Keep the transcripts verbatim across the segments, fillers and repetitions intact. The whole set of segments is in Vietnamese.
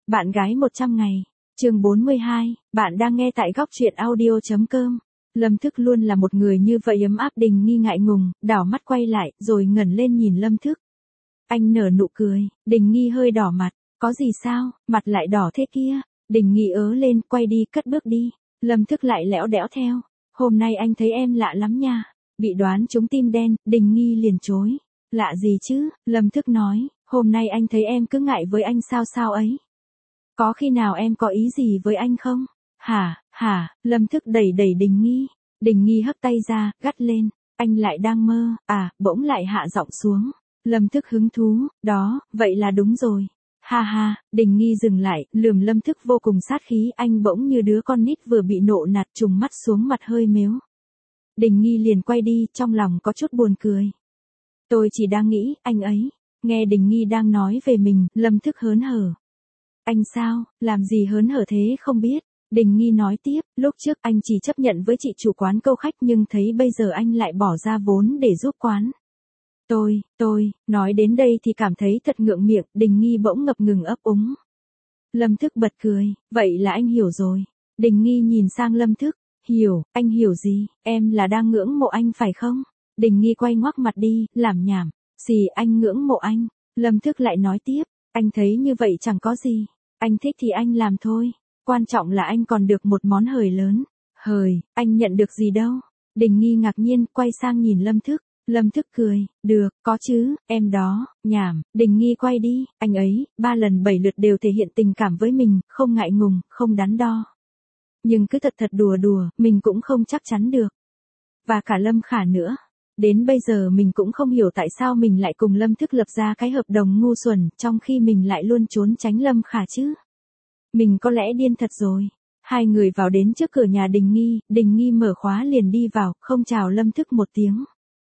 Bạn gái một trăm ngày, chương bốn mươi hai, bạn đang nghe tại góc truyện audio.com. Lâm Thức luôn là một người như vậy ấm áp. Đình Nghi ngại ngùng, đảo mắt quay lại, rồi ngẩng lên nhìn Lâm Thức. Anh nở nụ cười, Đình Nghi hơi đỏ mặt, có gì sao, mặt lại đỏ thế kia. Đình Nghi ớ lên, quay đi, cất bước đi. Lâm Thức lại lẽo đẽo theo, hôm nay anh thấy em lạ lắm nha. Bị đoán trúng tim đen, Đình Nghi liền chối. Lạ gì chứ, Lâm Thức nói, hôm nay anh thấy em cứ ngại với anh sao sao ấy. Có khi nào em có ý gì với anh không? Hả, hả, Lâm Thức đẩy đẩy Đình Nghi. Đình Nghi hất tay ra, gắt lên, anh lại đang mơ, à, bỗng lại hạ giọng xuống. Lâm Thức hứng thú, đó, vậy là đúng rồi. Ha ha, Đình Nghi dừng lại, lườm Lâm Thức vô cùng sát khí. Anh bỗng như đứa con nít vừa bị nộ nạt, trùng mắt xuống, mặt hơi mếu. Đình Nghi liền quay đi, trong lòng có chút buồn cười. Tôi chỉ đang nghĩ, anh ấy. Nghe Đình Nghi đang nói về mình, Lâm Thức hớn hở. Anh sao, làm gì hớn hở thế không biết. Đình Nghi nói tiếp, lúc trước anh chỉ chấp nhận với chị chủ quán câu khách, nhưng thấy bây giờ anh lại bỏ ra vốn để giúp quán. Tôi, tôi, nói đến đây thì cảm thấy thật ngượng miệng. Đình Nghi bỗng ngập ngừng ấp úng. Lâm Thức bật cười, vậy là anh hiểu rồi. Đình Nghi nhìn sang Lâm Thức, hiểu, anh hiểu gì, em là đang ngưỡng mộ anh phải không? Đình Nghi quay ngoắc mặt đi, làm nhảm, gì anh ngưỡng mộ anh? Lâm Thức lại nói tiếp, anh thấy như vậy chẳng có gì, anh thích thì anh làm thôi, quan trọng là anh còn được một món hời lớn. Hời, anh nhận được gì đâu? Đình Nghi ngạc nhiên, quay sang nhìn Lâm Thức. Lâm Thức cười, được, có chứ, em đó, nhảm. Đình Nghi quay đi, anh ấy, ba lần bảy lượt đều thể hiện tình cảm với mình, không ngại ngùng, không đắn đo. Nhưng cứ thật thật đùa đùa, mình cũng không chắc chắn được. Và cả Lâm Khả nữa. Đến bây giờ mình cũng không hiểu tại sao mình lại cùng Lâm Thức lập ra cái hợp đồng ngu xuẩn, trong khi mình lại luôn trốn tránh Lâm Khả chứ. Mình có lẽ điên thật rồi. Hai người vào đến trước cửa nhà Đình Nghi, Đình Nghi mở khóa liền đi vào, không chào Lâm Thức một tiếng.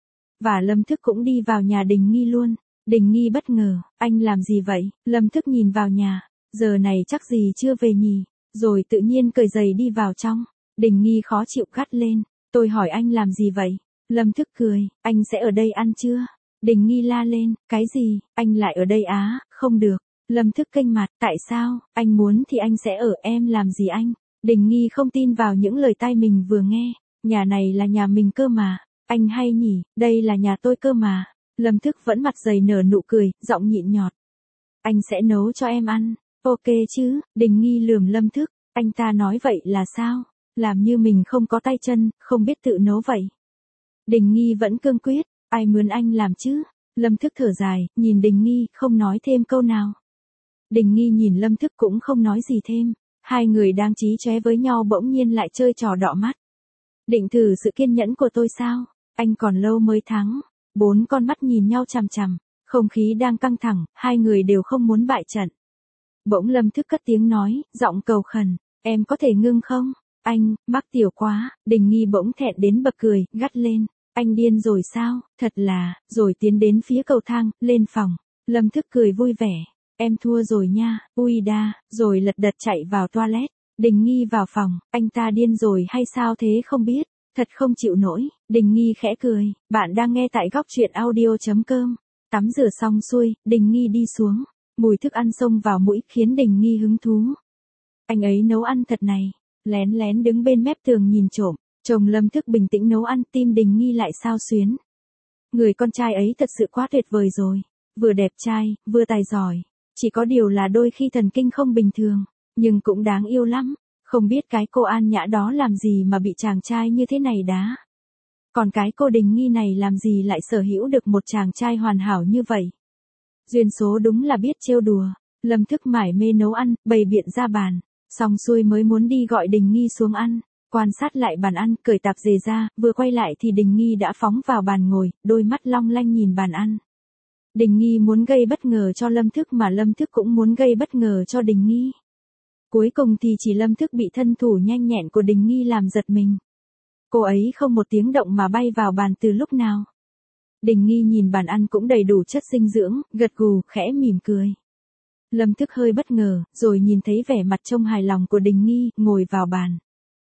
Và Lâm Thức cũng đi vào nhà Đình Nghi luôn. Đình Nghi bất ngờ, anh làm gì vậy? Lâm Thức nhìn vào nhà, giờ này chắc gì chưa về nhỉ? Rồi tự nhiên cởi giày đi vào trong. Đình Nghi khó chịu gắt lên, tôi hỏi anh làm gì vậy? Lâm Thức cười, anh sẽ ở đây ăn trưa. Đình Nghi la lên, cái gì, anh lại ở đây á, không được. Lâm Thức kênh mặt, tại sao, anh muốn thì anh sẽ ở, em làm gì anh? Đình Nghi không tin vào những lời tai mình vừa nghe, nhà này là nhà mình cơ mà, anh hay nhỉ, đây là nhà tôi cơ mà. Lâm Thức vẫn mặt dày nở nụ cười, giọng nhịn nhọt. Anh sẽ nấu cho em ăn, ok chứ? Đình Nghi lườm Lâm Thức, anh ta nói vậy là sao? Làm như mình không có tay chân, không biết tự nấu vậy. Đình Nghi vẫn cương quyết, ai mướn anh làm chứ? Lâm Thức thở dài, nhìn Đình Nghi, không nói thêm câu nào. Đình Nghi nhìn Lâm Thức cũng không nói gì thêm. Hai người đang chí chóe với nhau bỗng nhiên lại chơi trò đọ mắt. Định thử sự kiên nhẫn của tôi sao? Anh còn lâu mới thắng. Bốn con mắt nhìn nhau chằm chằm. Không khí đang căng thẳng, hai người đều không muốn bại trận. Bỗng Lâm Thức cất tiếng nói, giọng cầu khẩn. Em có thể ngưng không? Anh, mắc tiểu quá. Đình Nghi bỗng thẹn đến bật cười, gắt lên. Anh điên rồi sao? Thật là, rồi tiến đến phía cầu thang, lên phòng. Lâm Thức cười vui vẻ. Em thua rồi nha, ui đa, rồi lật đật chạy vào toilet. Đình Nghi vào phòng, anh ta điên rồi hay sao thế không biết, thật không chịu nổi. Đình Nghi khẽ cười, bạn đang nghe tại góc truyện audio.com. Tắm rửa xong xuôi, Đình Nghi đi xuống. Mùi thức ăn xông vào mũi khiến Đình Nghi hứng thú. Anh ấy nấu ăn thật này, lén lén đứng bên mép tường nhìn trộm. Chồng Lâm Thức bình tĩnh nấu ăn, tim Đình Nghi lại xao xuyến. Người con trai ấy thật sự quá tuyệt vời rồi, vừa đẹp trai, vừa tài giỏi. Chỉ có điều là đôi khi thần kinh không bình thường, nhưng cũng đáng yêu lắm. Không biết cái cô An Nhã đó làm gì mà bị chàng trai như thế này đá. Còn cái cô Đình Nghi này làm gì lại sở hữu được một chàng trai hoàn hảo như vậy. Duyên số đúng là biết trêu đùa. Lâm Thức mải mê nấu ăn, bày biện ra bàn. Xong xuôi mới muốn đi gọi Đình Nghi xuống ăn. Quan sát lại bàn ăn, cởi tạp dề ra, vừa quay lại thì Đình Nghi đã phóng vào bàn ngồi, đôi mắt long lanh nhìn bàn ăn. Đình Nghi muốn gây bất ngờ cho Lâm Thức mà Lâm Thức cũng muốn gây bất ngờ cho Đình Nghi. Cuối cùng thì chỉ Lâm Thức bị thân thủ nhanh nhẹn của Đình Nghi làm giật mình. Cô ấy không một tiếng động mà bay vào bàn từ lúc nào. Đình Nghi nhìn bàn ăn cũng đầy đủ chất dinh dưỡng, gật gù, khẽ mỉm cười. Lâm Thức hơi bất ngờ, rồi nhìn thấy vẻ mặt trông hài lòng của Đình Nghi, ngồi vào bàn.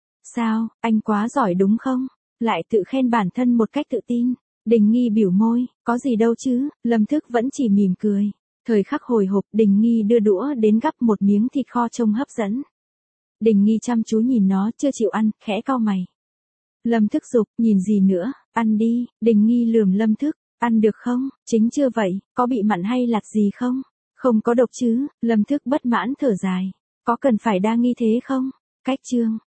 Sao, anh quá giỏi đúng không? Lại tự khen bản thân một cách tự tin. Đình Nghi biểu môi, có gì đâu chứ, Lâm Thức vẫn chỉ mỉm cười. Thời khắc hồi hộp, Đình Nghi đưa đũa đến gắp một miếng thịt kho trông hấp dẫn. Đình Nghi chăm chú nhìn nó, chưa chịu ăn, khẽ cau mày. Lâm Thức giục, nhìn gì nữa, ăn đi. Đình Nghi lườm Lâm Thức, ăn được không, chính chưa vậy, có bị mặn hay lạt gì không? Không có độc chứ. Lâm Thức bất mãn thở dài. Có cần phải đa nghi thế không? Cách chương.